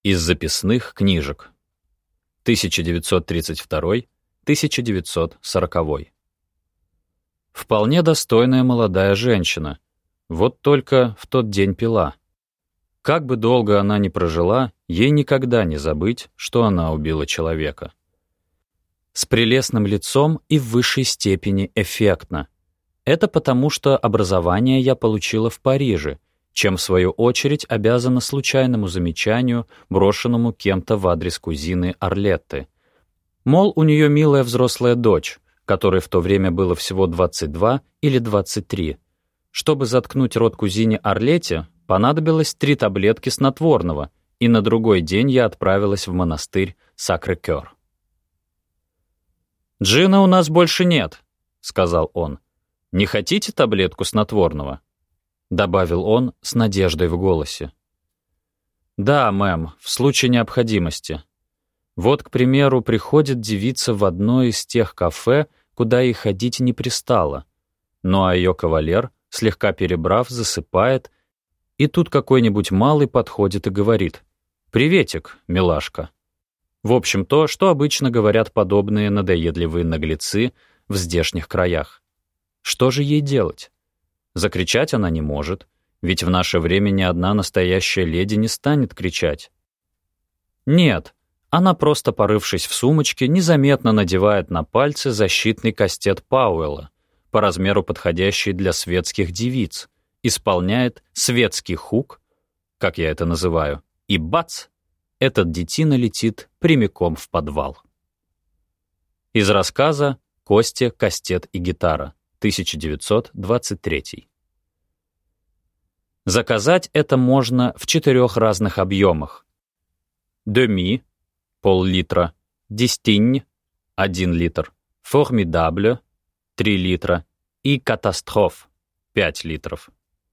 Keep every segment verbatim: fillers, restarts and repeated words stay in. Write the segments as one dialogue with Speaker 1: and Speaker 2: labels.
Speaker 1: Из записных книжек. тысяча девятьсот тридцать второй — тысяча девятьсот сороковой. Вполне достойная молодая женщина. Вот только в тот день пила. Как бы долго она ни прожила, ей никогда не забыть, что она убила человека. С прелестным лицом и в высшей степени эффектно. Это потому, что образование я получила в Париже, чем, в свою очередь, обязана случайному замечанию, брошенному кем-то в адрес кузины Арлетты. Мол, у нее милая взрослая дочь, которой в то время было всего двадцать два или двадцать три. Чтобы заткнуть рот кузине Арлетте, понадобилось три таблетки снотворного, и на другой день я отправилась в монастырь Сакрэ-Кёр. «Джина у нас больше нет», — сказал он. «Не хотите таблетку снотворного?» — добавил он с надеждой в голосе. «Да, мэм, в случае необходимости. Вот, к примеру, приходит девица в одно из тех кафе, куда ей ходить не пристало. Ну а ее кавалер, слегка перебрав, засыпает, и тут какой-нибудь малый подходит и говорит: «Приветик, милашка». В общем, то, что обычно говорят подобные надоедливые наглецы в здешних краях. Что же ей делать? Закричать она не может, ведь в наше время ни одна настоящая леди не станет кричать. Нет, она, просто порывшись в сумочке, незаметно надевает на пальцы защитный кастет Пауэлла, по размеру подходящий для светских девиц, исполняет светский хук, как я это называю, и бац! Этот детина летит прямиком в подвал. Из рассказа «Костя, кастет и гитара», тысяча девятьсот двадцать третий. Заказать это можно в четырех разных объемах. Деми — пол-литра, Дистинь — один литр, Формидабле — три литра и Катастроф — пять литров.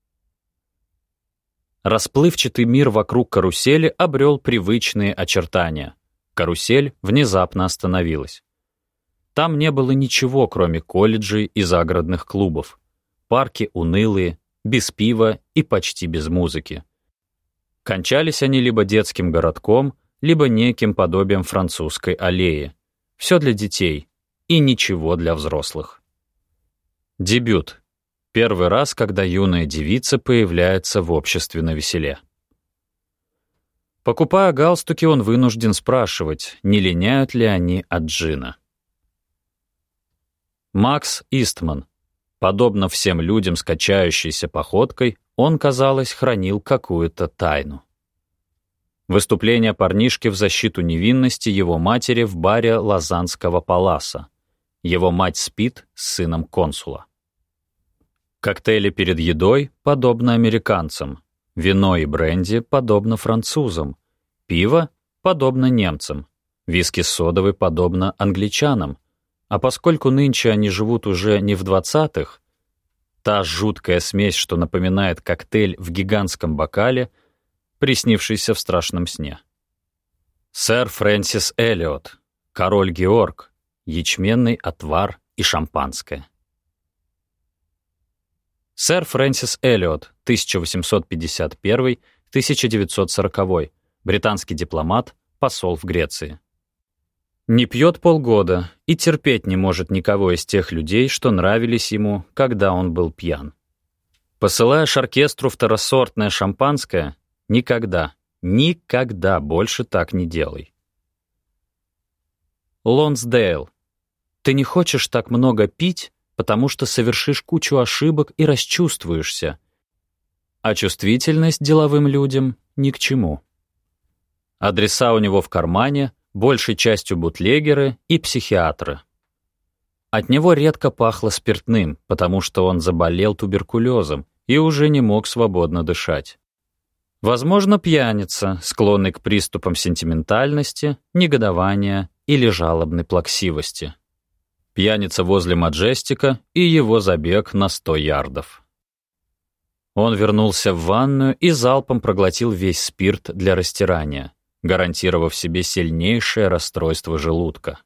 Speaker 1: Расплывчатый мир вокруг карусели обрел привычные очертания. Карусель внезапно остановилась. Там не было ничего, кроме колледжей и загородных клубов. Парки унылые, без пива и почти без музыки. Кончались они либо детским городком, либо неким подобием французской аллеи. Все для детей и ничего для взрослых. Дебют. Первый раз, когда юная девица появляется в обществе навеселе. Покупая галстуки, он вынужден спрашивать, не линяют ли они от джина. Макс Истман. Подобно всем людям с качающейся походкой, он, казалось, хранил какую-то тайну. Выступление парнишки в защиту невинности его матери в баре Лозаннского паласа. Его мать спит с сыном консула. Коктейли перед едой подобно американцам, вино и бренди подобно французам, пиво подобно немцам, виски содовый подобно англичанам, а поскольку нынче они живут уже не в двадцатых, та жуткая смесь, что напоминает коктейль в гигантском бокале, приснившийся в страшном сне. Сэр Фрэнсис Эллиот, король Георг, ячменный отвар и шампанское. Сэр Фрэнсис Эллиот, тысяча восемьсот пятьдесят первый — тысяча девятьсот сороковой, британский дипломат, посол в Греции. Не пьет полгода и терпеть не может никого из тех людей, что нравились ему, когда он был пьян. Посылаешь оркестру второсортное шампанское, никогда, никогда больше так не делай. Лонсдейл. Ты не хочешь так много пить, потому что совершишь кучу ошибок и расчувствуешься. А чувствительность деловым людям ни к чему. Адреса у него в кармане, большей частью бутлегеры и психиатры. От него редко пахло спиртным, потому что он заболел туберкулезом и уже не мог свободно дышать. Возможно, пьяница, склонный к приступам сентиментальности, негодования или жалобной плаксивости. Пьяница возле Маджестика и его забег на сто ярдов. Он вернулся в ванную и залпом проглотил весь спирт для растирания, гарантировав себе сильнейшее расстройство желудка.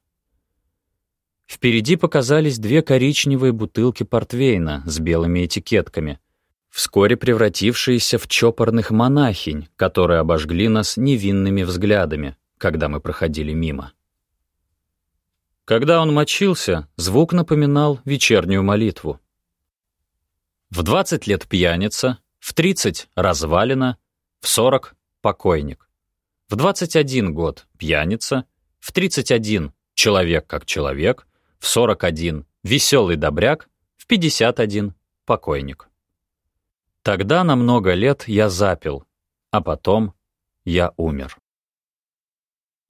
Speaker 1: Впереди показались две коричневые бутылки портвейна с белыми этикетками. вскоре превратившиеся в чопорных монахинь, которые обожгли нас невинными взглядами, когда мы проходили мимо. Когда он мочился, звук напоминал вечернюю молитву. В двадцать лет пьяница, в тридцать — развалина, в сорок — покойник. В двадцать один год — пьяница, в тридцать один — человек как человек, в сорок один — веселый добряк, в пятьдесят один — покойник. Тогда на много лет я запил, а потом я умер.